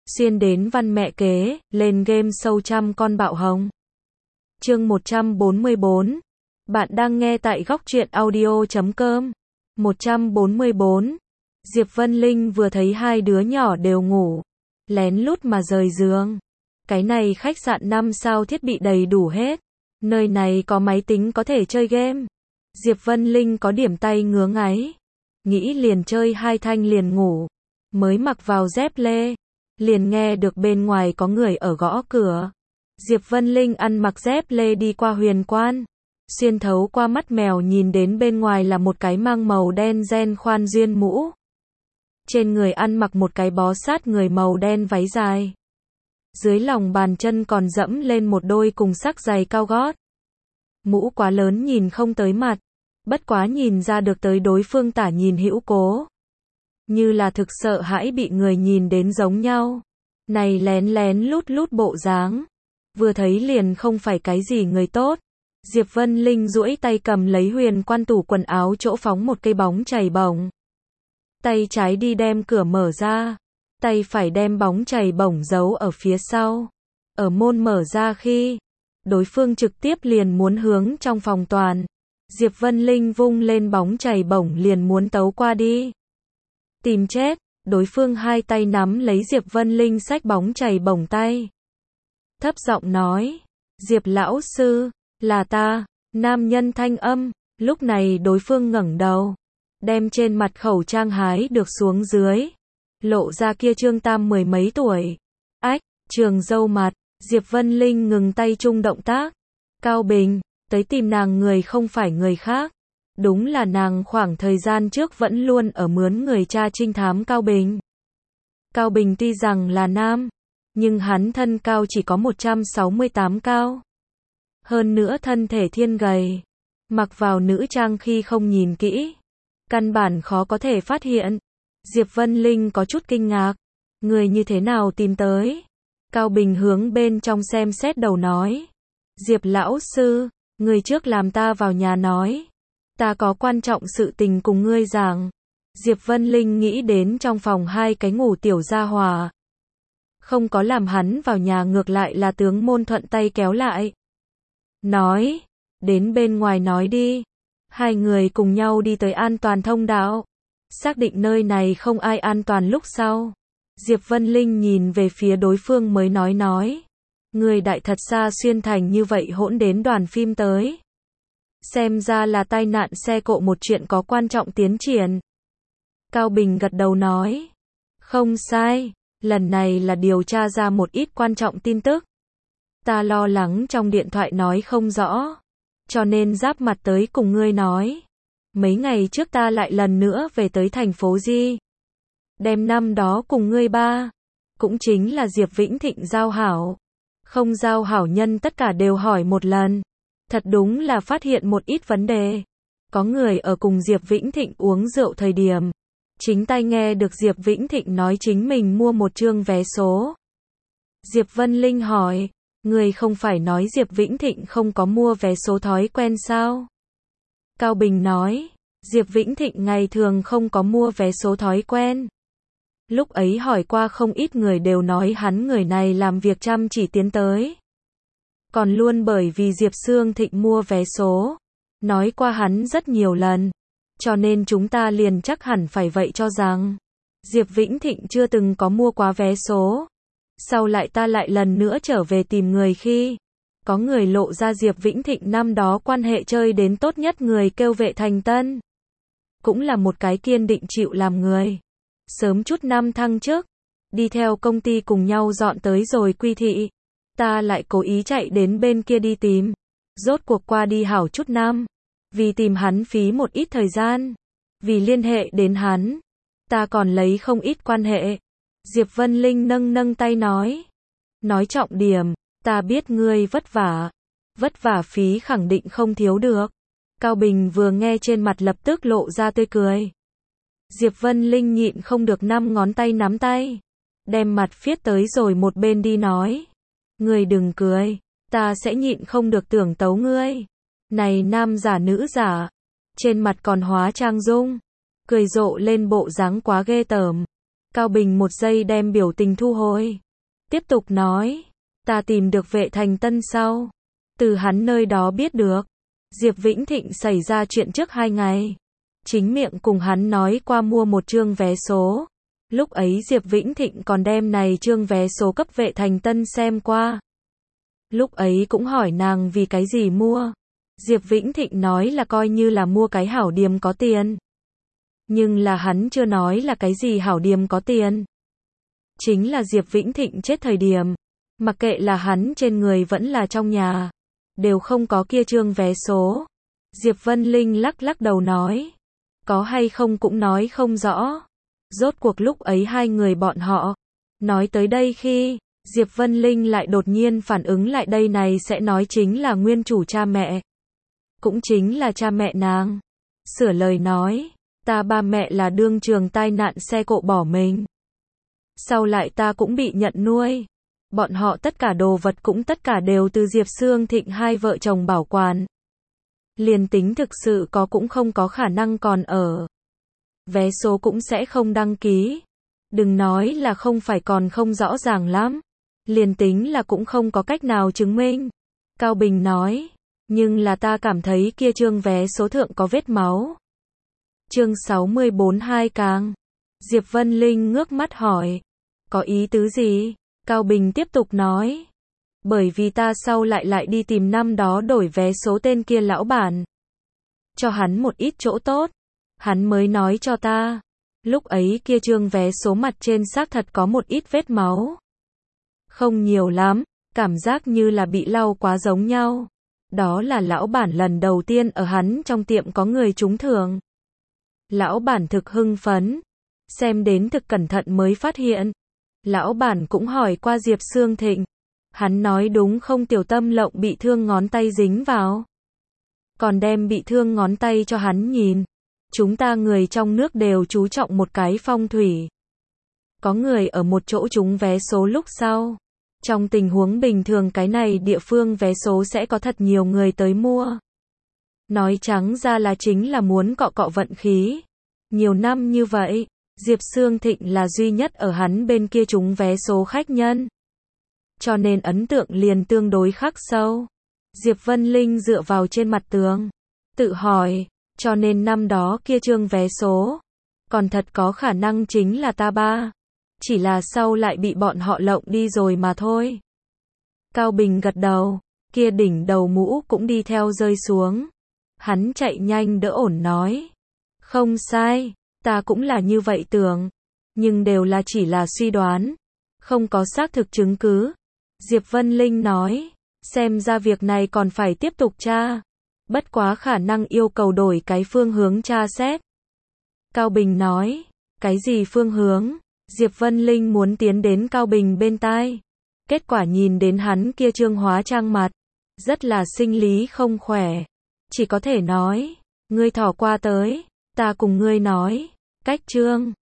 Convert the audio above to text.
Xuyên đến văn mẹ kế, lên game sâu trăm con bạo hồng. Chương 144. Bạn đang nghe tại góc truyện audio.com. 144. Diệp Vân Linh vừa thấy hai đứa nhỏ đều ngủ, lén lút mà rời giường. Cái này khách sạn 5 sao thiết bị đầy đủ hết. Nơi này có máy tính có thể chơi game. Diệp Vân Linh có điểm tay ngứa ngáy, nghĩ liền chơi hai thanh liền ngủ. Mới mặc vào dép lê, liền nghe được bên ngoài có người ở gõ cửa. Diệp Vân Linh ăn mặc dép lê đi qua huyền quan, xuyên thấu qua mắt mèo nhìn đến bên ngoài là một cái mang màu đen ren khoan duyên mũ. Trên người ăn mặc một cái bó sát người màu đen váy dài. Dưới lòng bàn chân còn dẫm lên một đôi cùng sắc giày cao gót. Mũ quá lớn nhìn không tới mặt, bất quá nhìn ra được tới đối phương tả nhìn hữu cố. Như là thực sợ hãi bị người nhìn đến giống nhau. Này lén lén lút lút bộ dáng, vừa thấy liền không phải cái gì người tốt. Diệp Vân Linh duỗi tay cầm lấy huyền quan tủ quần áo chỗ phóng một cây bóng chày bổng. Tay trái đi đem cửa mở ra, tay phải đem bóng chày bổng giấu ở phía sau. Ở môn mở ra khi, đối phương trực tiếp liền muốn hướng trong phòng toàn. Diệp Vân Linh vung lên bóng chày bổng liền muốn tấu qua đi. Tìm chết, đối phương hai tay nắm lấy Diệp Vân Linh xách bóng chày bổng tay. Thấp giọng nói, Diệp lão sư, là ta. Nam nhân thanh âm, lúc này đối phương ngẩng đầu, đem trên mặt khẩu trang hái được xuống dưới, lộ ra kia trương tam mười mấy tuổi. Ách, trường dâu mặt. Diệp Vân Linh ngừng tay chung động tác. Cao Bình, tới tìm nàng người không phải người khác. Đúng là nàng khoảng thời gian trước vẫn luôn ở mướn người cha trinh thám Cao Bình. Cao Bình tuy rằng là nam, nhưng hắn thân cao chỉ có 168 cao. Hơn nữa thân thể thiên gầy, mặc vào nữ trang khi không nhìn kỹ, căn bản khó có thể phát hiện. Diệp Vân Linh có chút kinh ngạc, người như thế nào tìm tới? Cao Bình hướng bên trong xem xét đầu nói, Diệp lão sư, người trước làm ta vào nhà nói, ta có quan trọng sự tình cùng ngươi giảng. Diệp Vân Linh nghĩ đến trong phòng hai cái ngủ tiểu gia hỏa, không có làm hắn vào nhà, ngược lại là tướng môn thuận tay kéo lại. Nói, đến bên ngoài nói đi. Hai người cùng nhau đi tới an toàn thông đạo, xác định nơi này không ai an toàn lúc sau. Diệp Vân Linh nhìn về phía đối phương mới nói. Người đại thật xa xuyên thành như vậy hỗn đến đoàn phim tới. Xem ra là tai nạn xe cộ một chuyện có quan trọng tiến triển. Cao Bình gật đầu nói. Không sai, lần này là điều tra ra một ít quan trọng tin tức. Ta lo lắng trong điện thoại nói không rõ, cho nên giáp mặt tới cùng ngươi nói. Mấy ngày trước ta lại lần nữa về tới thành phố Di. Đem năm đó cùng ngươi ba, cũng chính là Diệp Vĩnh Thịnh giao hảo. Không giao hảo nhân tất cả đều hỏi một lần. Thật đúng là phát hiện một ít vấn đề. Có người ở cùng Diệp Vĩnh Thịnh uống rượu thời điểm, chính tai nghe được Diệp Vĩnh Thịnh nói chính mình mua một chương vé số. Diệp Vân Linh hỏi, người không phải nói Diệp Vĩnh Thịnh không có mua vé số thói quen sao? Cao Bình nói, Diệp Vĩnh Thịnh ngày thường không có mua vé số thói quen. Lúc ấy hỏi qua không ít người đều nói hắn người này làm việc chăm chỉ tiến tới. Còn luôn bởi vì Diệp Sương Thịnh mua vé số, nói qua hắn rất nhiều lần, cho nên chúng ta liền chắc hẳn phải vậy cho rằng Diệp Vĩnh Thịnh chưa từng có mua quá vé số. Sau lại ta lại lần nữa trở về tìm người khi có người lộ ra Diệp Vĩnh Thịnh năm đó quan hệ chơi đến tốt nhất người kêu Vệ Thành Tân. Cũng là một cái kiên định chịu làm người. Sớm chút năm thăng chức, đi theo công ty cùng nhau dọn tới rồi Quy Thị. Ta lại cố ý chạy đến bên kia đi tìm. Rốt cuộc qua đi hảo chút năm. Vì tìm hắn phí một ít thời gian. Vì liên hệ đến hắn, ta còn lấy không ít quan hệ. Diệp Vân Linh nâng tay nói. Nói trọng điểm, ta biết ngươi vất vả phí khẳng định không thiếu được. Cao Bình vừa nghe trên mặt lập tức lộ ra tươi cười. Diệp Vân Linh nhịn không được 5 ngón tay nắm tay, đem mặt phiết tới rồi một bên đi nói. Ngươi đừng cười, ta sẽ nhịn không được tưởng tấu ngươi. Này nam giả nữ giả, trên mặt còn hóa trang dung, cười rộ lên bộ dáng quá ghê tởm. Cao Bình một giây đem biểu tình thu hồi. Tiếp tục nói, ta tìm được Vệ Thành Tân sau. Từ hắn nơi đó biết được, Diệp Vĩnh Thịnh xảy ra chuyện trước 2 ngày. Chính miệng cùng hắn nói qua mua một chương vé số. Lúc ấy Diệp Vĩnh Thịnh còn đem này chương vé số cấp Vệ Thành Tân xem qua. Lúc ấy cũng hỏi nàng vì cái gì mua. Diệp Vĩnh Thịnh nói là coi như là mua cái hảo điềm có tiền. Nhưng là hắn chưa nói là cái gì hảo điềm có tiền. Chính là Diệp Vĩnh Thịnh chết thời điểm, mặc kệ là hắn trên người vẫn là trong nhà, đều không có kia chương vé số. Diệp Vân Linh lắc lắc đầu nói, có hay không cũng nói không rõ. Rốt cuộc lúc ấy hai người bọn họ nói tới đây khi Diệp Vân Linh lại đột nhiên phản ứng lại đây này sẽ nói chính là nguyên chủ cha mẹ. Cũng chính là cha mẹ nàng. Sửa lời nói, ta ba mẹ là đương trường tai nạn xe cộ bỏ mình. Sau lại ta cũng bị nhận nuôi. Bọn họ tất cả đồ vật cũng tất cả đều từ Diệp Sương Thịnh hai vợ chồng bảo quản. Liền tính thực sự có cũng không có khả năng còn ở. Vé số cũng sẽ không đăng ký. Đừng nói là không phải còn không rõ ràng lắm. Liền tính là cũng không có cách nào chứng minh. Cao Bình nói, nhưng là ta cảm thấy kia chương vé số thượng có vết máu. Chương 64 2 càng. Diệp Vân Linh ngước mắt hỏi, có ý tứ gì? Cao Bình tiếp tục nói, bởi vì ta sau lại đi tìm năm đó đổi vé số tên kia lão bản. Cho hắn một ít chỗ tốt. Hắn mới nói cho ta. Lúc ấy kia chương vé số mặt trên xác thật có một ít vết máu. Không nhiều lắm, cảm giác như là bị lau quá giống nhau. Đó là lão bản lần đầu tiên ở hắn trong tiệm có người trúng thưởng. Lão bản thực hưng phấn. Xem đến thực cẩn thận mới phát hiện. Lão bản cũng hỏi qua Diệp Sương Thịnh. Hắn nói đúng không Tiểu Tâm Lộng bị thương ngón tay dính vào. Còn đem bị thương ngón tay cho hắn nhìn. Chúng ta người trong nước đều chú trọng một cái phong thủy. Có người ở một chỗ trúng vé số lúc sau. Trong tình huống bình thường cái này địa phương vé số sẽ có thật nhiều người tới mua. Nói trắng ra là chính là muốn cọ cọ vận khí. Nhiều năm như vậy, Diệp Sương Thịnh là duy nhất ở hắn bên kia trúng vé số khách nhân. Cho nên ấn tượng liền tương đối khắc sâu. Diệp Vân Linh dựa vào trên mặt tường, tự hỏi, cho nên năm đó kia chương vé số, còn thật có khả năng chính là ta ba. Chỉ là sau lại bị bọn họ lộng đi rồi mà thôi. Cao Bình gật đầu, kia đỉnh đầu mũ cũng đi theo rơi xuống. Hắn chạy nhanh đỡ ổn nói, không sai, ta cũng là như vậy tưởng, nhưng đều là chỉ là suy đoán, không có xác thực chứng cứ. Diệp Vân Linh nói, xem ra việc này còn phải tiếp tục tra, bất quá khả năng yêu cầu đổi cái phương hướng tra xét. Cao Bình nói, cái gì phương hướng? Diệp Vân Linh muốn tiến đến Cao Bình bên tai. Kết quả nhìn đến hắn kia trương hóa trang mặt, rất là sinh lý không khỏe. Chỉ có thể nói, ngươi thỏ qua tới, ta cùng ngươi nói, cách trương.